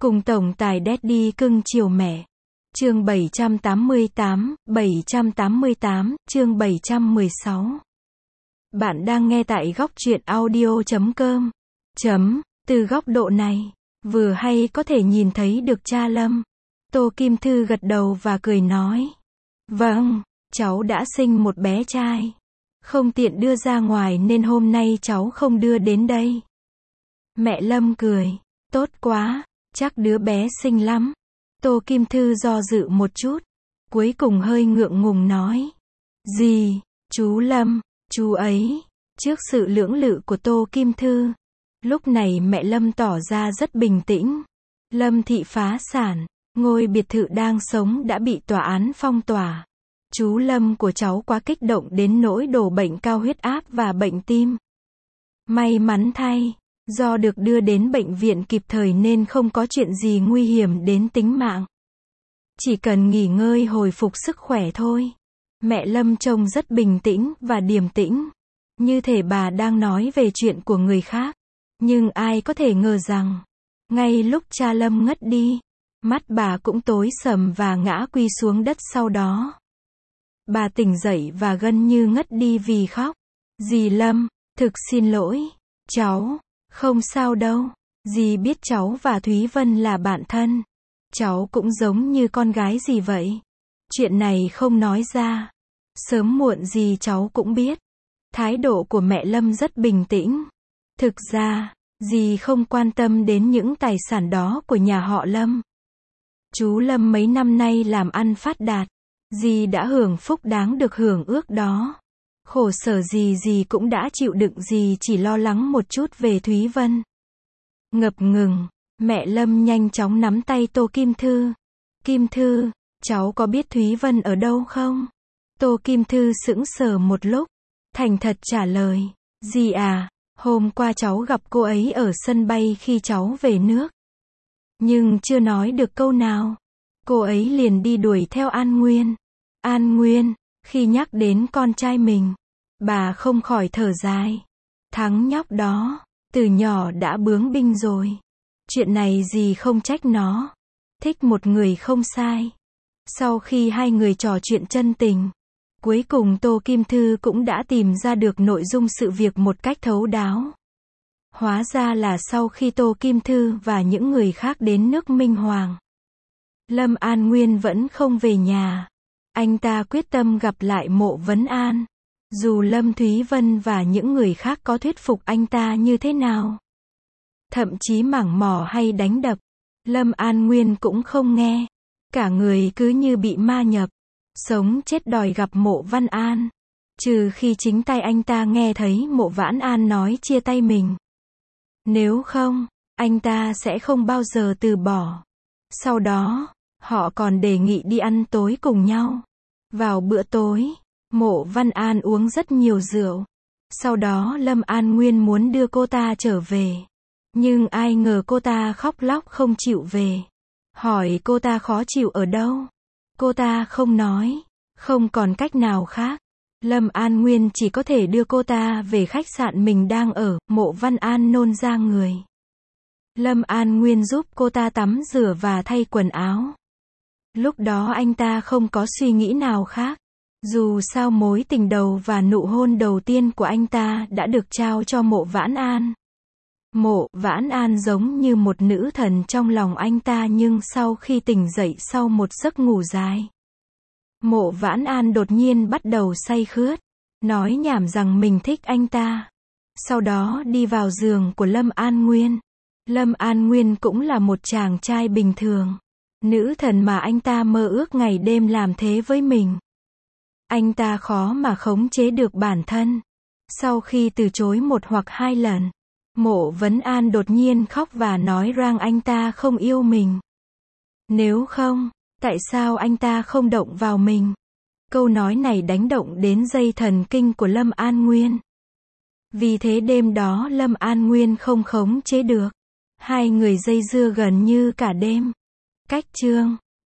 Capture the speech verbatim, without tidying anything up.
Cùng tổng tài Daddy cưng chiều mẹ. Chương bảy trăm tám mươi tám, bảy trăm tám mươi tám, chương bảy trăm mười sáu. Bạn đang nghe tại góc truyện audio chấm com. Chấm, từ góc độ này, vừa hay có thể nhìn thấy được cha Lâm. Tô Kim Thư gật đầu và cười nói. Vâng, cháu đã sinh một bé trai. Không tiện đưa ra ngoài nên hôm nay cháu không đưa đến đây. Mẹ Lâm cười. Tốt quá, chắc đứa bé xinh lắm. Tô Kim Thư do dự một chút. Cuối cùng hơi ngượng ngùng nói. Gì, chú Lâm, chú ấy. Trước sự lưỡng lự của Tô Kim Thư, lúc này mẹ Lâm tỏ ra rất bình tĩnh. Lâm thị phá sản, ngôi biệt thự đang sống đã bị tòa án phong tỏa. Chú Lâm của cháu quá kích động đến nỗi đổ bệnh cao huyết áp và bệnh tim. May mắn thay, do được đưa đến bệnh viện kịp thời nên không có chuyện gì nguy hiểm đến tính mạng. Chỉ cần nghỉ ngơi hồi phục sức khỏe thôi. Mẹ Lâm trông rất bình tĩnh và điềm tĩnh. Như thể bà đang nói về chuyện của người khác. Nhưng ai có thể ngờ rằng, ngay lúc cha Lâm ngất đi, mắt bà cũng tối sầm và ngã quy xuống đất sau đó. Bà tỉnh dậy và gần như ngất đi vì khóc. Dì Lâm, thực xin lỗi, cháu, không sao đâu. Dì biết cháu và Thúy Vân là bạn thân. Cháu cũng giống như con gái dì vậy. Chuyện này không nói ra. Sớm muộn gì cháu cũng biết. Thái độ của mẹ Lâm rất bình tĩnh. Thực ra, dì không quan tâm đến những tài sản đó của nhà họ Lâm. Chú Lâm mấy năm nay làm ăn phát đạt. Dì đã hưởng phúc đáng được hưởng ước đó. Khổ sở gì dì cũng đã chịu đựng, dì chỉ lo lắng một chút về Thúy Vân. Ngập ngừng, mẹ Lâm nhanh chóng nắm tay Tô Kim Thư. Kim Thư, cháu có biết Thúy Vân ở đâu không? Tô Kim Thư sững sờ một lúc, thành thật trả lời. Dì à, hôm qua cháu gặp cô ấy ở sân bay khi cháu về nước. Nhưng chưa nói được câu nào, cô ấy liền đi đuổi theo An Nguyên. An Nguyên, khi nhắc đến con trai mình, bà không khỏi thở dài. Thằng nhóc đó, từ nhỏ đã bướng binh rồi. Chuyện này dì không trách nó. Thích một người không sai. Sau khi hai người trò chuyện chân tình, cuối cùng Tô Kim Thư cũng đã tìm ra được nội dung sự việc một cách thấu đáo. Hóa ra là sau khi Tô Kim Thư và những người khác đến nước Minh Hoàng, Lâm An Nguyên vẫn không về nhà. Anh ta quyết tâm gặp lại Mộ Vấn An. Dù Lâm Thúy Vân và những người khác có thuyết phục anh ta như thế nào, thậm chí mảng mỏ hay đánh đập, Lâm An Nguyên cũng không nghe. Cả người cứ như bị ma nhập, sống chết đòi gặp Mộ Văn An. Trừ khi chính tay anh ta nghe thấy Mộ Vãn An nói chia tay mình. Nếu không, anh ta sẽ không bao giờ từ bỏ. Sau đó, họ còn đề nghị đi ăn tối cùng nhau. Vào bữa tối, Mộ Văn An uống rất nhiều rượu. Sau đó Lâm An Nguyên muốn đưa cô ta trở về. Nhưng ai ngờ cô ta khóc lóc không chịu về. Hỏi cô ta khó chịu ở đâu. Cô ta không nói. Không còn cách nào khác. Lâm An Nguyên chỉ có thể đưa cô ta về khách sạn mình đang ở. Mộ Văn An nôn ra người. Lâm An Nguyên giúp cô ta tắm rửa và thay quần áo. Lúc đó anh ta không có suy nghĩ nào khác. Dù sao mối tình đầu và nụ hôn đầu tiên của anh ta đã được trao cho Mộ Vãn An. Mộ Vãn An giống như một nữ thần trong lòng anh ta, nhưng sau khi tỉnh dậy sau một giấc ngủ dài, Mộ Vãn An đột nhiên bắt đầu say khướt, nói nhảm rằng mình thích anh ta. Sau đó đi vào giường của Lâm An Nguyên. Lâm An Nguyên cũng là một chàng trai bình thường. Nữ thần mà anh ta mơ ước ngày đêm làm thế với mình. Anh ta khó mà khống chế được bản thân. Sau khi từ chối một hoặc hai lần, Mộ Vấn An đột nhiên khóc và nói rằng anh ta không yêu mình. Nếu không, tại sao anh ta không động vào mình? Câu nói này đánh động đến dây thần kinh của Lâm An Nguyên. Vì thế đêm đó Lâm An Nguyên không khống chế được. Hai người dây dưa gần như cả đêm. Cách chương